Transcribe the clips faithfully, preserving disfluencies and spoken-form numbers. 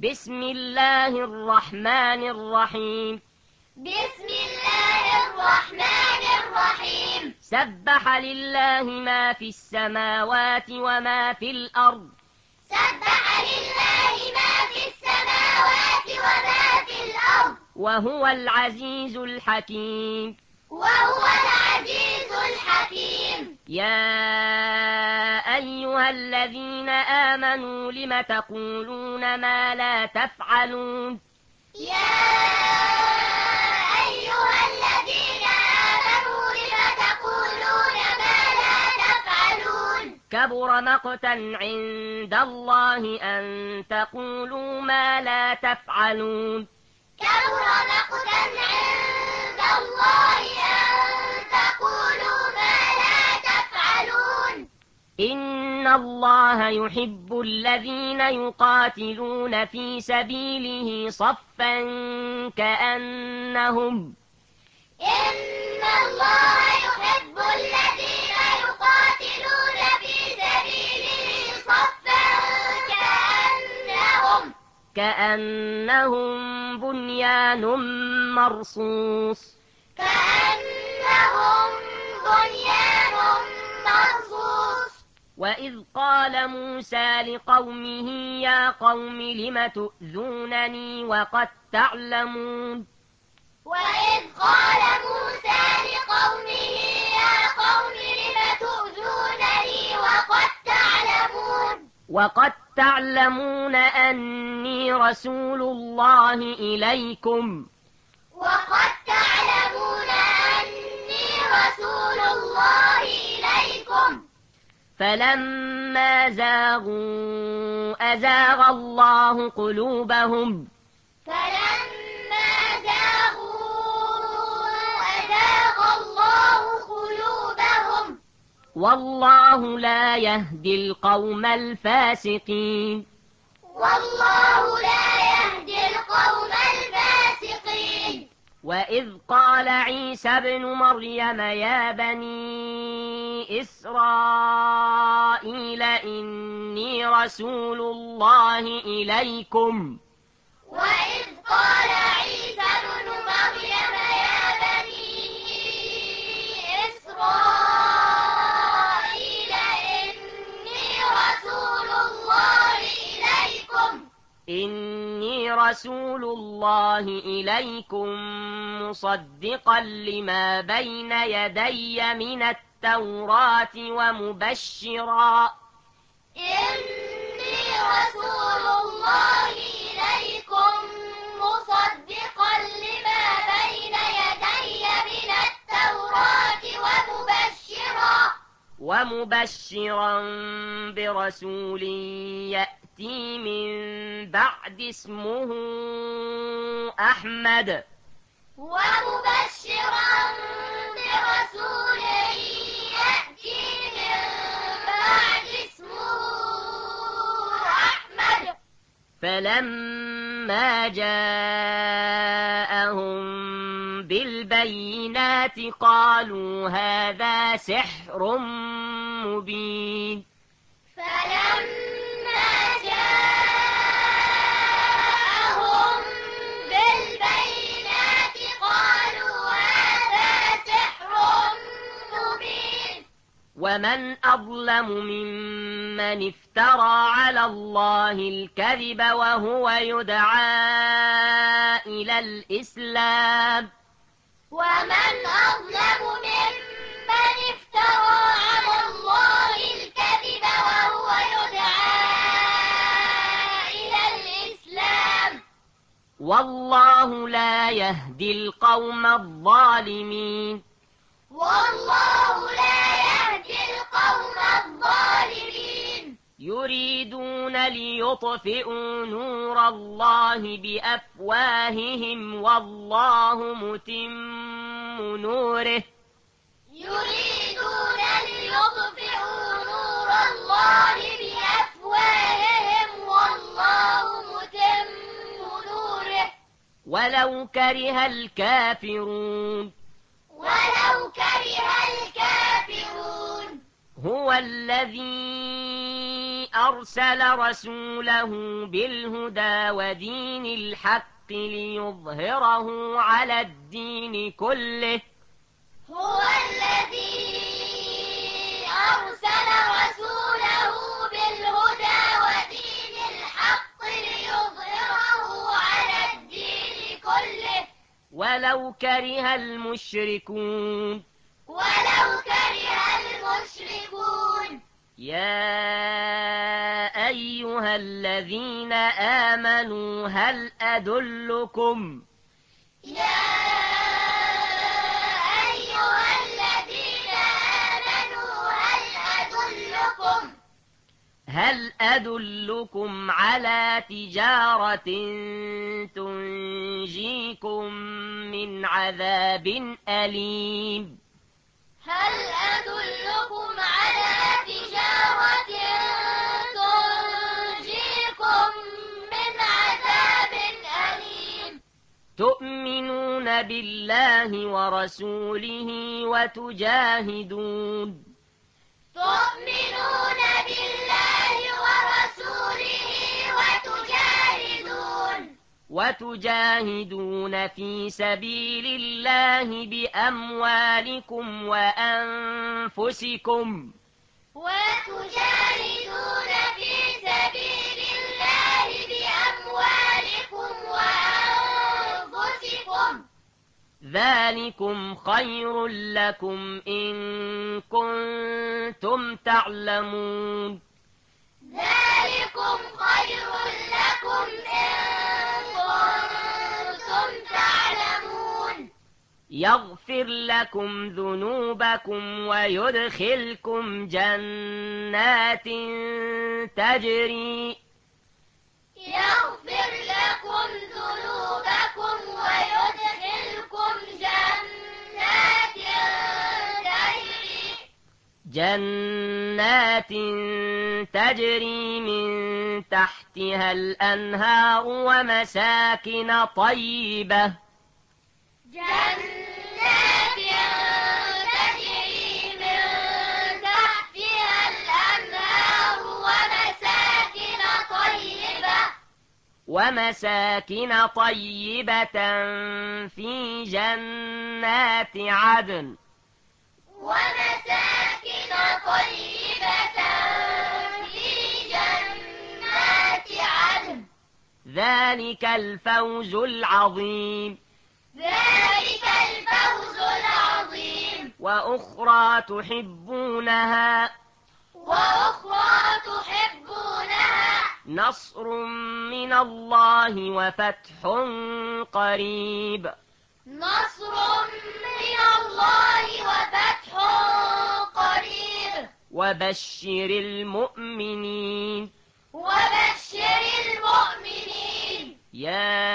بسم الله الرحمن الرحيم بسم الله الرحمن الرحيم سبح لله ما في السماوات وما في الأرض سبح لله ما في السماوات وما في الأرض وهو العزيز الحكيم وهو العزيز الحكيم يا أيها الذين آمنوا لم تقولون ما لا تفعلون يا أيها الذين آمنوا لم تقولون ما لا تفعلون كبر مقتا عند الله أن تقولوا ما لا تفعلون كبر مقتا عند الله أن تقولوا ما لا تفعلون إن الله يحب الذين يقاتلون في سبيله صفا كأنهم إن الله يحب الذين يقاتلون في سبيله صفا كأنهم كأنهم بنيان مرصوص كأنهم بنيان مرصوص وإذ قال موسى لقومه يا قوم لم تؤذونني وقد تعلمون وإذ قال موسى لقومه يا قوم لم تؤذونني وقد تعلمون وقد تعلمون أني رسول الله إليكم وقد تعلمون أني رسول الله إليكم فلما زاغوا أزاغ الله قلوبهم فلما زاغوا أزاغ الله قلوبهم والله لا يهدي القوم الفاسقين والله لا يهدي القوم الفاسقين وإذ قال عيسى ابن مريم يا بني إسرائيل إني رسول الله إليكم وإذ قال عيسى ابن مريم يا بني إسرائيل إني رسول الله إليكم إني رسول الله إليكم مصدقا لما بين يدي من التوراة ومبشرا إني رسول الله إليكم مصدقا لما بين يدي من التوراة ومبشرا ومبشرا برسول يأتي من بعد اسمه أحمد ومبشرا برسول يأتي من بعد اسمه أحمد فلما جاءهم بالبينات قالوا هذا سحر مبين فلما جاءهم بالبينات قالوا هذا سحر مبين ومن أظلم ممن افترى على الله الكذب وهو يدعى إلى الإسلام ومن أظلم ممن افترى على الله الكذب وهو يدعى إلى الإسلام والله لا يهدي القوم الظالمين والله لا يهدي القوم الظالمين يريدون ليطفئوا نور الله بأفواههم والله متم نوره يريدون ليطفئوا نور الله بأفواههم والله متم نوره ولو كره الكافرون ولو كره الكافرون هو الذي أرسل رسوله بالهدى ودين الحق ليظهره على الدين كله هو الذي أرسل رسوله بالهدى ودين الحق ليظهره على الدين كله ولو كره المشركون ولو كره المشركون. يا أيها الذين آمنوا هل أدلكم يا أيها الذين آمنوا هل أدلكم هل أدلكم على تجارة تنجيكم من عذاب أليم هل أدلكم على تجارة تنجيكم من عذاب أليم تؤمنون بالله ورسوله وتجاهدون تؤمنون بالله ورسوله وتجاهدون وتجاهدون في سبيل الله بأموالكم وأنفسكم وتجاهدون في سبيل الله بأموالكم وأنفسكم ذلكم خير لكم إن كنتم تعلمون ذلكم خير لكم إن كنتم تعلمون يغفر لكم ذنوبكم ويدخلكم جنات تجري يغفر لكم ذنوبكم ويدخلكم جنات تجري جنات تجري من تحتها الأنهار ومساكن طيبة جنات تجري من تحتها الأنهار ومساكن طيبة ومساكن طيبة في جنات عدن ومساكن طيبة في جنات عدن ذلك الفوز العظيم ذلك الفوز العظيم وأخرى تحبونها وأخرى تحبونها نصر من الله وفتح قريب نصر من الله وفتح قريب وبشر المؤمنين وبشر المؤمنين. يا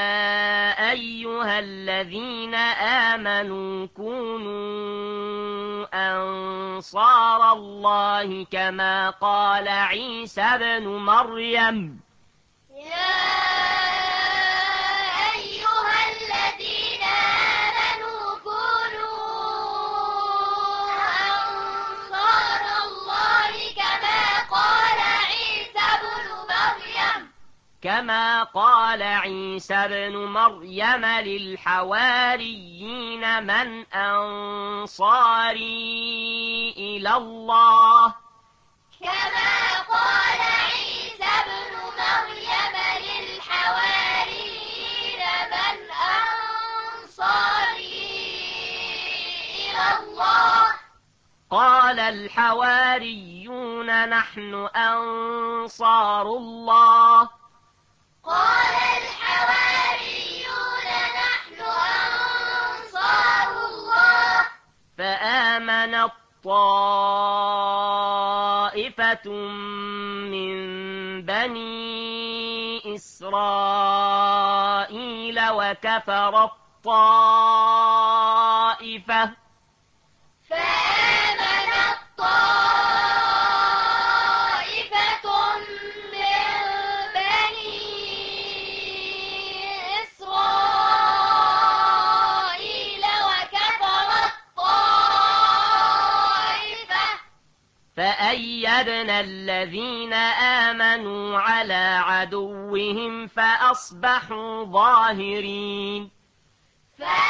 أيها الذين آمنوا كونوا أنصار الله كما قال عيسى ابن مريم يا أيها الذين آمنوا كونوا أنصار الله كما قال عيسى ابن مريم كما قال عيسى ابن مريم للحواريين من أنصاري إلى الله كما قال عيسى ابن مريم للحواريين من أنصاري إلى الله قال الحواريون نحن أنصار الله قال الحواريون نحن أنصار الله فآمنت طائفة من بني إسرائيل وكفرت طائفة فآمنت طائفة من بني إسرائيل وكفرت طائفة فأعرضنا الذين آمنوا على عدوهم فأصبحوا ظاهرين. فأعرضنا